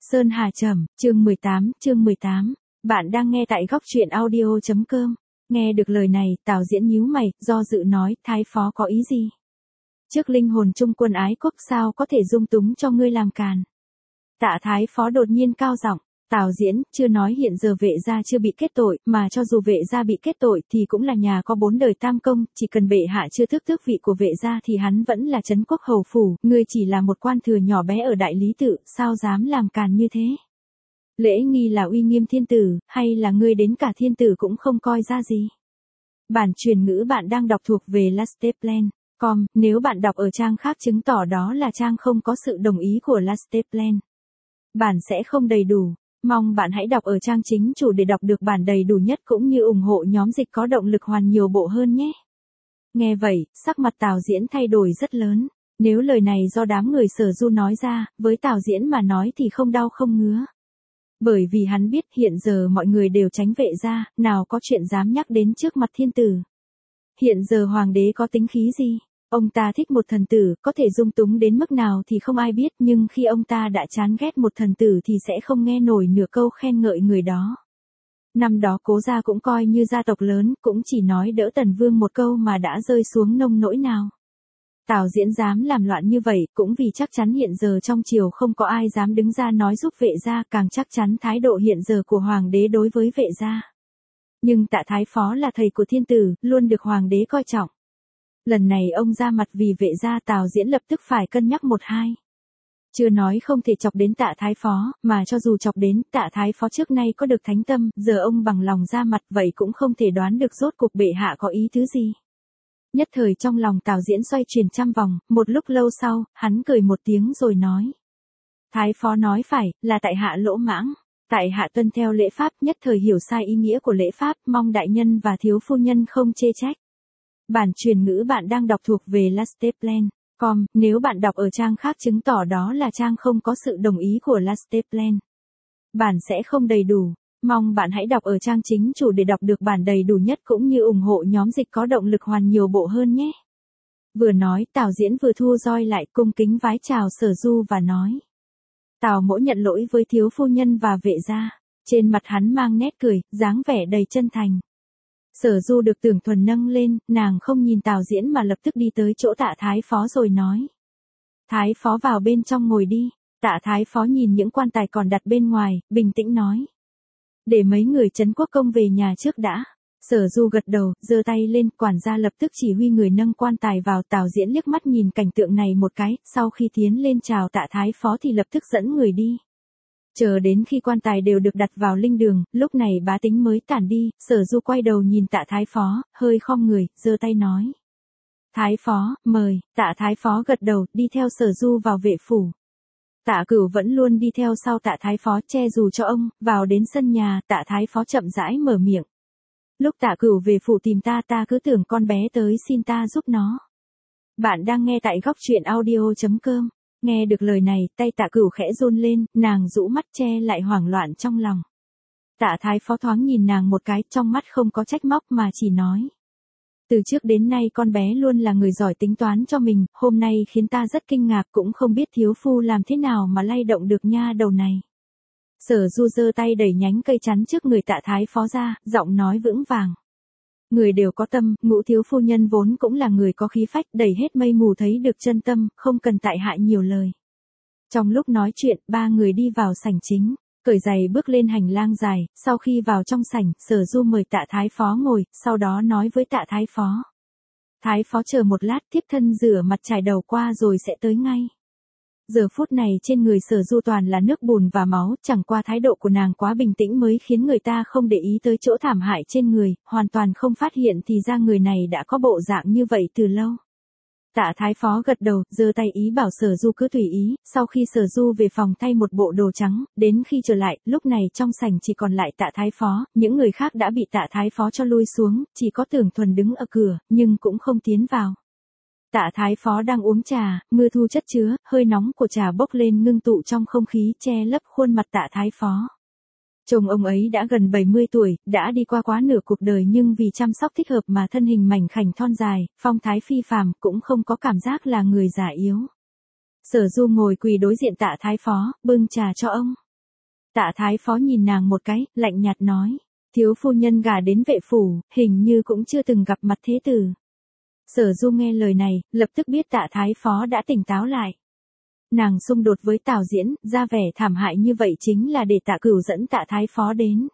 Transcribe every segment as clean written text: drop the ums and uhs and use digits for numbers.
Sơn Hà Trầm, chương 18. Bạn đang nghe tại góc truyện audio.com. Nghe được lời này, Tào Diễn nhíu mày, do dự nói, Thái phó có ý gì? Trước linh hồn trung quân ái quốc sao có thể dung túng cho ngươi làm càn? Tạ Thái phó đột nhiên cao giọng. Tào Diễn, chưa nói hiện giờ vệ gia chưa bị kết tội, mà cho dù vệ gia bị kết tội thì cũng là nhà có 4 đời tam công, chỉ cần bệ hạ chưa tước tước vị của vệ gia thì hắn vẫn là trấn quốc hầu phủ, ngươi chỉ là một quan thừa nhỏ bé ở đại lý tự, sao dám làm càn như thế? Lễ nghi là uy nghiêm thiên tử, hay là ngươi đến cả thiên tử cũng không coi ra gì? Bản truyền ngữ bạn đang đọc thuộc về Lasteplan.com, nếu bạn đọc ở trang khác chứng tỏ đó là trang không có sự đồng ý của Lasteplan. Bản sẽ không đầy đủ. Mong bạn hãy đọc ở trang chính chủ để đọc được bản đầy đủ nhất cũng như ủng hộ nhóm dịch có động lực hoàn nhiều bộ hơn nhé. Nghe vậy, sắc mặt Tào Diễn thay đổi rất lớn. Nếu lời này do đám người Sở Du nói ra, với Tào Diễn mà nói thì không đau không ngứa. Bởi vì hắn biết hiện giờ mọi người đều tránh vệ gia, nào có chuyện dám nhắc đến trước mặt thiên tử. Hiện giờ hoàng đế có tính khí gì? Ông ta thích một thần tử, có thể dung túng đến mức nào thì không ai biết, nhưng khi ông ta đã chán ghét một thần tử thì sẽ không nghe nổi nửa câu khen ngợi người đó. Năm đó Cố gia cũng coi như gia tộc lớn, cũng chỉ nói đỡ Tần Vương một câu mà đã rơi xuống nông nỗi nào. Tào Diễn dám làm loạn như vậy, cũng vì chắc chắn hiện giờ trong triều không có ai dám đứng ra nói giúp vệ gia, càng chắc chắn thái độ hiện giờ của hoàng đế đối với vệ gia. Nhưng Tạ Thái phó là thầy của thiên tử, luôn được hoàng đế coi trọng. Lần này ông ra mặt vì vệ gia, Tào Diễn lập tức phải cân nhắc một hai. Chưa nói không thể chọc đến Tạ Thái phó, mà cho dù chọc đến, Tạ Thái phó trước nay có được thánh tâm, giờ ông bằng lòng ra mặt vậy cũng không thể đoán được rốt cuộc bệ hạ có ý thứ gì. Nhất thời trong lòng Tào Diễn xoay chuyển trăm vòng, một lúc lâu sau, hắn cười một tiếng rồi nói. Thái phó nói phải, là tại hạ lỗ mãng. Tại hạ tuân theo lễ pháp, nhất thời hiểu sai ý nghĩa của lễ pháp, mong đại nhân và thiếu phu nhân không chê trách. Bản truyền ngữ bạn đang đọc thuộc về Lasteplan.com, nếu bạn đọc ở trang khác chứng tỏ đó là trang không có sự đồng ý của Lasteplan. Bản sẽ không đầy đủ. Mong bạn hãy đọc ở trang chính chủ để đọc được bản đầy đủ nhất cũng như ủng hộ nhóm dịch có động lực hoàn nhiều bộ hơn nhé. Vừa nói, Tào Diễn vừa thu roi lại cung kính vái chào Sở Du và nói. Tào mỗ nhận lỗi với thiếu phu nhân và vệ gia. Trên mặt hắn mang nét cười, dáng vẻ đầy chân thành. Sở Du được Tưởng Thuần nâng lên, nàng không nhìn Tào Diễn mà lập tức đi tới chỗ Tạ Thái phó rồi nói. Thái phó vào bên trong ngồi đi. Tạ Thái phó nhìn những quan tài còn đặt bên ngoài, bình tĩnh nói. Để mấy người trấn quốc công về nhà trước đã. Sở Du gật đầu, giơ tay lên, quản gia lập tức chỉ huy người nâng quan tài vào. Tào Diễn liếc mắt nhìn cảnh tượng này một cái, sau khi tiến lên chào Tạ Thái phó thì lập tức dẫn người đi. Chờ đến khi quan tài đều được đặt vào linh đường, lúc này bá tính mới tản đi, Sở Du quay đầu nhìn Tạ Thái phó, hơi khom người, giơ tay nói. Thái phó, mời. Tạ Thái phó gật đầu, đi theo Sở Du vào vệ phủ. Tạ Cửu vẫn luôn đi theo sau Tạ Thái phó, che dù cho ông. Vào đến sân nhà, Tạ Thái phó chậm rãi mở miệng. Lúc Tạ Cửu về phủ tìm ta, ta cứ tưởng con bé tới xin ta giúp nó. Bạn đang nghe tại góc truyện audio.com. Nghe được lời này, tay Tạ Cửu khẽ run lên, nàng rũ mắt che lại hoảng loạn trong lòng. Tạ Thái phó thoáng nhìn nàng một cái, trong mắt không có trách móc mà chỉ nói. Từ trước đến nay con bé luôn là người giỏi tính toán cho mình, hôm nay khiến ta rất kinh ngạc, cũng không biết thiếu phu làm thế nào mà lay động được nha đầu này. Sở Du giơ tay đẩy nhánh cây chắn trước người Tạ Thái phó ra, giọng nói vững vàng. Người đều có tâm, Ngũ thiếu phu nhân vốn cũng là người có khí phách, đẩy hết mây mù thấy được chân tâm, không cần tại hạ nhiều lời. Trong lúc nói chuyện, ba người đi vào sảnh chính, cởi giày bước lên hành lang dài, sau khi vào trong sảnh, Sở Du mời Tạ Thái phó ngồi, sau đó nói với Tạ Thái phó. Thái phó chờ một lát, tiếp thân rửa mặt chải đầu qua rồi sẽ tới ngay. Giờ phút này trên người Sở Du toàn là nước bùn và máu, chẳng qua thái độ của nàng quá bình tĩnh mới khiến người ta không để ý tới chỗ thảm hại trên người, hoàn toàn không phát hiện thì ra người này đã có bộ dạng như vậy từ lâu. Tạ Thái phó gật đầu, giơ tay ý bảo Sở Du cứ tùy ý, sau khi Sở Du về phòng thay một bộ đồ trắng, đến khi trở lại, lúc này trong sảnh chỉ còn lại Tạ Thái phó, những người khác đã bị Tạ Thái phó cho lui xuống, chỉ có Tưởng Thuần đứng ở cửa, nhưng cũng không tiến vào. Tạ Thái phó đang uống trà, mưa thu chất chứa, hơi nóng của trà bốc lên ngưng tụ trong không khí che lấp khuôn mặt Tạ Thái phó. Chồng ông ấy đã gần 70 tuổi, đã đi qua quá nửa cuộc đời nhưng vì chăm sóc thích hợp mà thân hình mảnh khảnh thon dài, phong thái phi phàm, cũng không có cảm giác là người già yếu. Sở Du ngồi quỳ đối diện Tạ Thái phó, bưng trà cho ông. Tạ Thái Phó nhìn nàng một cái, lạnh nhạt nói. Thiếu phu nhân gả đến vệ phủ, hình như cũng chưa từng gặp mặt thế tử. Sở Du nghe lời này, lập tức biết Tạ Thái Phó đã tỉnh táo lại. Nàng xung đột với Tào Diễn, ra vẻ thảm hại như vậy chính là để Tạ Cửu dẫn Tạ Thái Phó đến.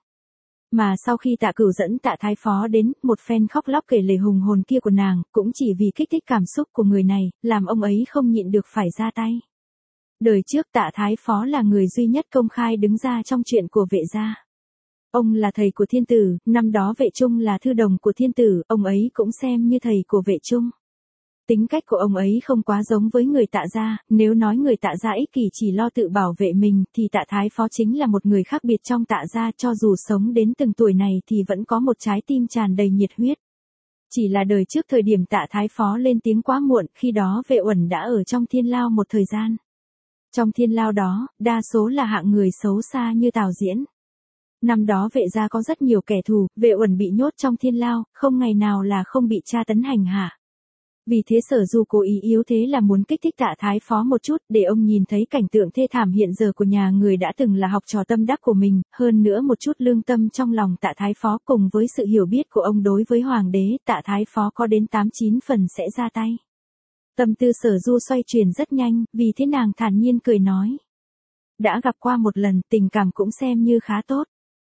Mà sau khi Tạ Cửu dẫn Tạ Thái Phó đến, một phen khóc lóc kể lể hùng hồn kia của nàng, cũng chỉ vì kích thích cảm xúc của người này, làm ông ấy không nhịn được phải ra tay. Đời trước Tạ Thái Phó là người duy nhất công khai đứng ra trong chuyện của vệ gia. Ông là thầy của thiên tử, năm đó vệ trung là thư đồng của thiên tử, ông ấy cũng xem như thầy của vệ trung. Tính cách của ông ấy không quá giống với người Tạ gia, nếu nói người Tạ gia ích kỷ chỉ lo tự bảo vệ mình thì Tạ Thái Phó chính là một người khác biệt trong Tạ gia, cho dù sống đến từng tuổi này thì vẫn có một trái tim tràn đầy nhiệt huyết. Chỉ là đời trước thời điểm Tạ Thái Phó lên tiếng quá muộn, khi đó Vệ Uẩn đã ở trong thiên lao một thời gian. Trong thiên lao đó, đa số là hạng người xấu xa như Tào Diễn. Năm đó vệ gia có rất nhiều kẻ thù, Vệ Uẩn bị nhốt trong thiên lao, không ngày nào là không bị tra tấn hành hạ. Vì thế Sở Du cố ý yếu thế là muốn kích thích Tạ Thái Phó một chút, để ông nhìn thấy cảnh tượng thê thảm hiện giờ của nhà người đã từng là học trò tâm đắc của mình, hơn nữa một chút lương tâm trong lòng Tạ Thái Phó cùng với sự hiểu biết của ông đối với hoàng đế, Tạ Thái Phó có đến 8-9 phần sẽ ra tay. Tâm tư Sở Du xoay chuyển rất nhanh, vì thế nàng thản nhiên cười nói. Đã gặp qua một lần, tình cảm cũng xem như khá tốt.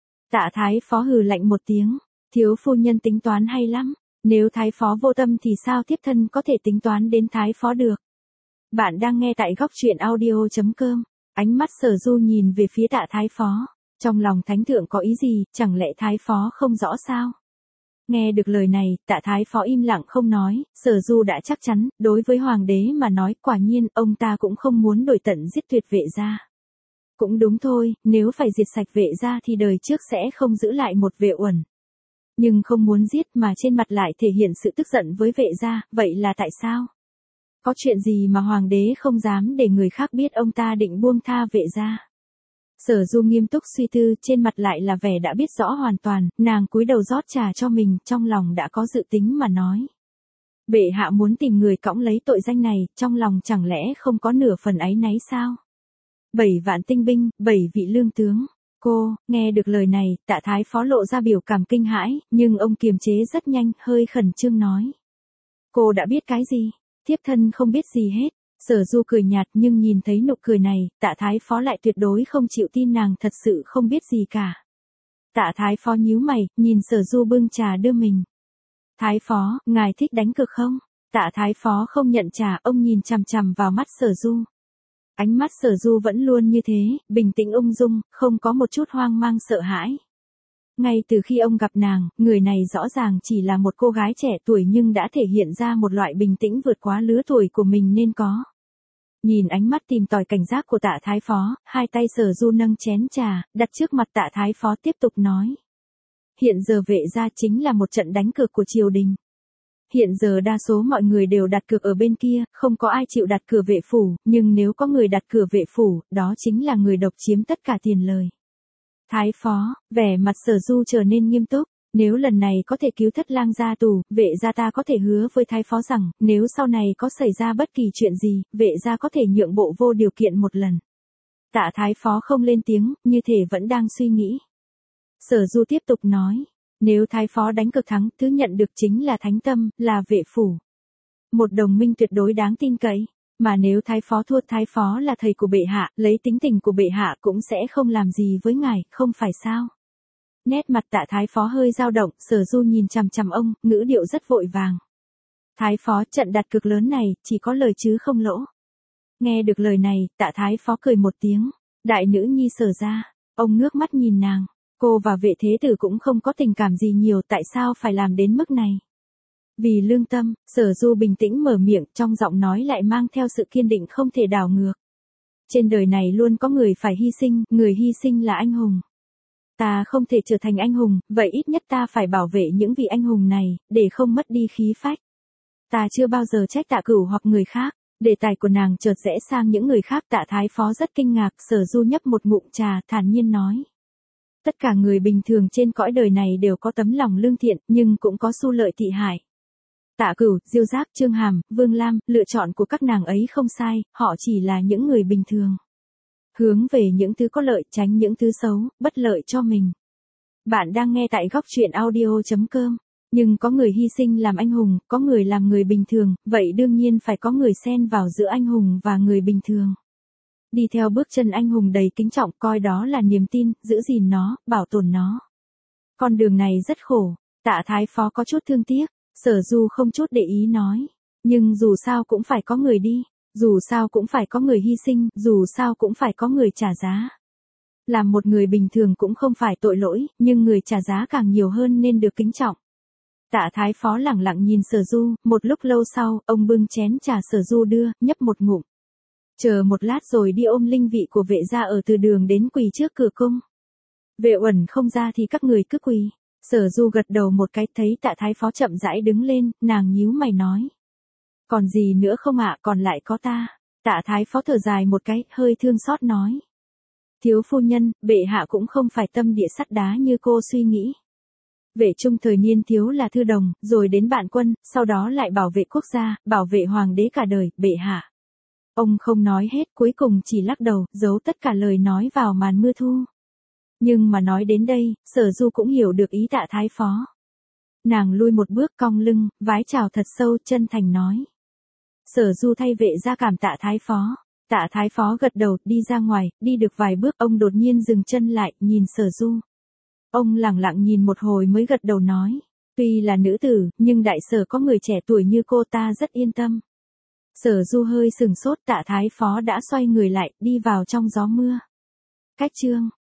Tạ Thái Phó hừ lạnh một tiếng, thiếu phu nhân tính toán hay lắm. Nếu Thái Phó vô tâm thì sao thiếp thân có thể tính toán đến Thái Phó được. Bạn đang nghe tại góc truyện audio.com. Ánh mắt Sở Du nhìn về phía Tạ Thái Phó. Trong lòng thánh thượng có ý gì, chẳng lẽ Thái Phó không rõ sao? Nghe được lời này, Tạ Thái Phó im lặng không nói, Sở Du đã chắc chắn, đối với hoàng đế mà nói, quả nhiên, ông ta cũng không muốn đổi tận giết tuyệt vệ gia. Cũng đúng thôi, nếu phải diệt sạch vệ gia thì đời trước sẽ không giữ lại một Vệ Uẩn. Nhưng không muốn giết mà trên mặt lại thể hiện sự tức giận với vệ gia, vậy là tại sao? Có chuyện gì mà hoàng đế không dám để người khác biết ông ta định buông tha vệ gia? Sở Du nghiêm túc suy tư, trên mặt lại là vẻ đã biết rõ hoàn toàn, nàng cúi đầu rót trà cho mình, trong lòng đã có dự tính mà nói. Bệ hạ muốn tìm người cõng lấy tội danh này, trong lòng chẳng lẽ không có nửa phần áy náy sao? 7 vạn tinh binh, 7 vị lương tướng. Cô, nghe được lời này, Tạ Thái Phó lộ ra biểu cảm kinh hãi, nhưng ông kiềm chế rất nhanh, hơi khẩn trương nói. Cô đã biết cái gì? Thiếp thân không biết gì hết. Sở Du cười nhạt nhưng nhìn thấy nụ cười này, Tạ Thái Phó lại tuyệt đối không chịu tin nàng thật sự không biết gì cả. Tạ Thái Phó nhíu mày, nhìn Sở Du bưng trà đưa mình. Thái Phó, ngài thích đánh cược không? Tạ Thái Phó không nhận trà, ông nhìn chằm chằm vào mắt Sở Du. Ánh mắt Sở Du vẫn luôn như thế, bình tĩnh ung dung, không có một chút hoang mang sợ hãi. Ngay từ khi ông gặp nàng, người này rõ ràng chỉ là một cô gái trẻ tuổi nhưng đã thể hiện ra một loại bình tĩnh vượt quá lứa tuổi của mình nên có. Nhìn ánh mắt tìm tòi cảnh giác của Tạ Thái Phó, hai tay Sở Du nâng chén trà, đặt trước mặt Tạ Thái Phó tiếp tục nói. Hiện giờ vệ gia chính là một trận đánh cược của triều đình. Hiện giờ đa số mọi người đều đặt cược ở bên kia, không có ai chịu đặt cược vệ phủ, nhưng nếu có người đặt cược vệ phủ, đó chính là người độc chiếm tất cả tiền lời. Thái Phó, vẻ mặt Sở Du trở nên nghiêm túc, nếu lần này có thể cứu Thất Lang ra tù, vệ gia ta có thể hứa với Thái Phó rằng, nếu sau này có xảy ra bất kỳ chuyện gì, vệ gia có thể nhượng bộ vô điều kiện một lần. Tạ Thái Phó không lên tiếng, như thể vẫn đang suy nghĩ. Sở Du tiếp tục nói. Nếu Thái Phó đánh cược thắng, thứ nhận được chính là thánh tâm, là vệ phủ. Một đồng minh tuyệt đối đáng tin cậy. Mà nếu Thái Phó thua, Thái Phó là thầy của bệ hạ, lấy tính tình của bệ hạ cũng sẽ không làm gì với ngài, không phải sao? Nét mặt Tạ Thái Phó hơi dao động, Sở Du nhìn chằm chằm ông, ngữ điệu rất vội vàng. Thái Phó, trận đặt cược lớn này, chỉ có lời chứ không lỗ. Nghe được lời này, Tạ Thái Phó cười một tiếng. Đại nữ nhi Sở gia, ông ngước mắt nhìn nàng. Cô và vệ thế tử cũng không có tình cảm gì nhiều, tại sao phải làm đến mức này? Vì lương tâm, Sở Du bình tĩnh mở miệng, trong giọng nói lại mang theo sự kiên định không thể đảo ngược. Trên đời này luôn có người phải hy sinh, người hy sinh là anh hùng. Ta không thể trở thành anh hùng, vậy ít nhất ta phải bảo vệ những vị anh hùng này, để không mất đi khí phách. Ta chưa bao giờ trách Tạ Cửu hoặc người khác. Đề tài của nàng chợt rẽ sang những người khác. Tạ Thái Phó rất kinh ngạc, Sở Du nhấp một ngụm trà, thản nhiên nói. Tất cả người bình thường trên cõi đời này đều có tấm lòng lương thiện, nhưng cũng có xu lợi thị hại. Tạ Cửu, Diêu Giác, Trương Hàm, Vương Lam, lựa chọn của các nàng ấy không sai, họ chỉ là những người bình thường. hướng về những thứ có lợi, tránh những thứ xấu, bất lợi cho mình. Bạn đang nghe tại góc truyện audio.com. Nhưng có người hy sinh làm anh hùng, có người làm người bình thường, vậy đương nhiên phải có người xen vào giữa anh hùng và người bình thường. Đi theo bước chân anh hùng đầy kính trọng, coi đó là niềm tin, giữ gìn nó, bảo tồn nó. Con đường này rất khổ, Tạ Thái Phó có chút thương tiếc, Sở Du không chút để ý nói. Nhưng dù sao cũng phải có người đi, dù sao cũng phải có người hy sinh, dù sao cũng phải có người trả giá. Làm một người bình thường cũng không phải tội lỗi, nhưng người trả giá càng nhiều hơn nên được kính trọng. Tạ Thái Phó lẳng lặng nhìn Sở Du, một lúc lâu sau, ông bưng chén trà Sở Du đưa, nhấp một ngụm. Chờ một lát rồi đi ôm linh vị của vệ gia ở từ đường đến quỳ trước cửa cung. Vệ Uẩn không ra thì các người cứ quỳ. Sở Du gật đầu một cái, thấy Tạ Thái Phó chậm rãi đứng lên, nàng nhíu mày nói. Còn gì nữa không ạ, còn lại có ta. Tạ Thái Phó thở dài một cái, hơi thương xót nói. Thiếu phu nhân, bệ hạ cũng không phải tâm địa sắt đá như cô suy nghĩ. Vệ trung thời niên thiếu là thư đồng, rồi đến bạn quân, sau đó lại bảo vệ quốc gia, bảo vệ hoàng đế cả đời, bệ hạ. Ông không nói hết, cuối cùng chỉ lắc đầu, giấu tất cả lời nói vào màn mưa thu. Nhưng mà nói đến đây, Sở Du cũng hiểu được ý Tạ Thái Phó. Nàng lui một bước cong lưng, vái chào thật sâu, chân thành nói. Sở Du thay vệ gia cảm tạ Thái Phó. Tạ Thái Phó gật đầu, đi ra ngoài, đi được vài bước, ông đột nhiên dừng chân lại, nhìn Sở Du. Ông lẳng lặng nhìn một hồi mới gật đầu nói. Tuy là nữ tử, nhưng đại sở có người trẻ tuổi như cô ta rất yên tâm. Sở Du hơi sừng sốt, Tạ Thái Phó đã xoay người lại, đi vào trong gió mưa. Cách chương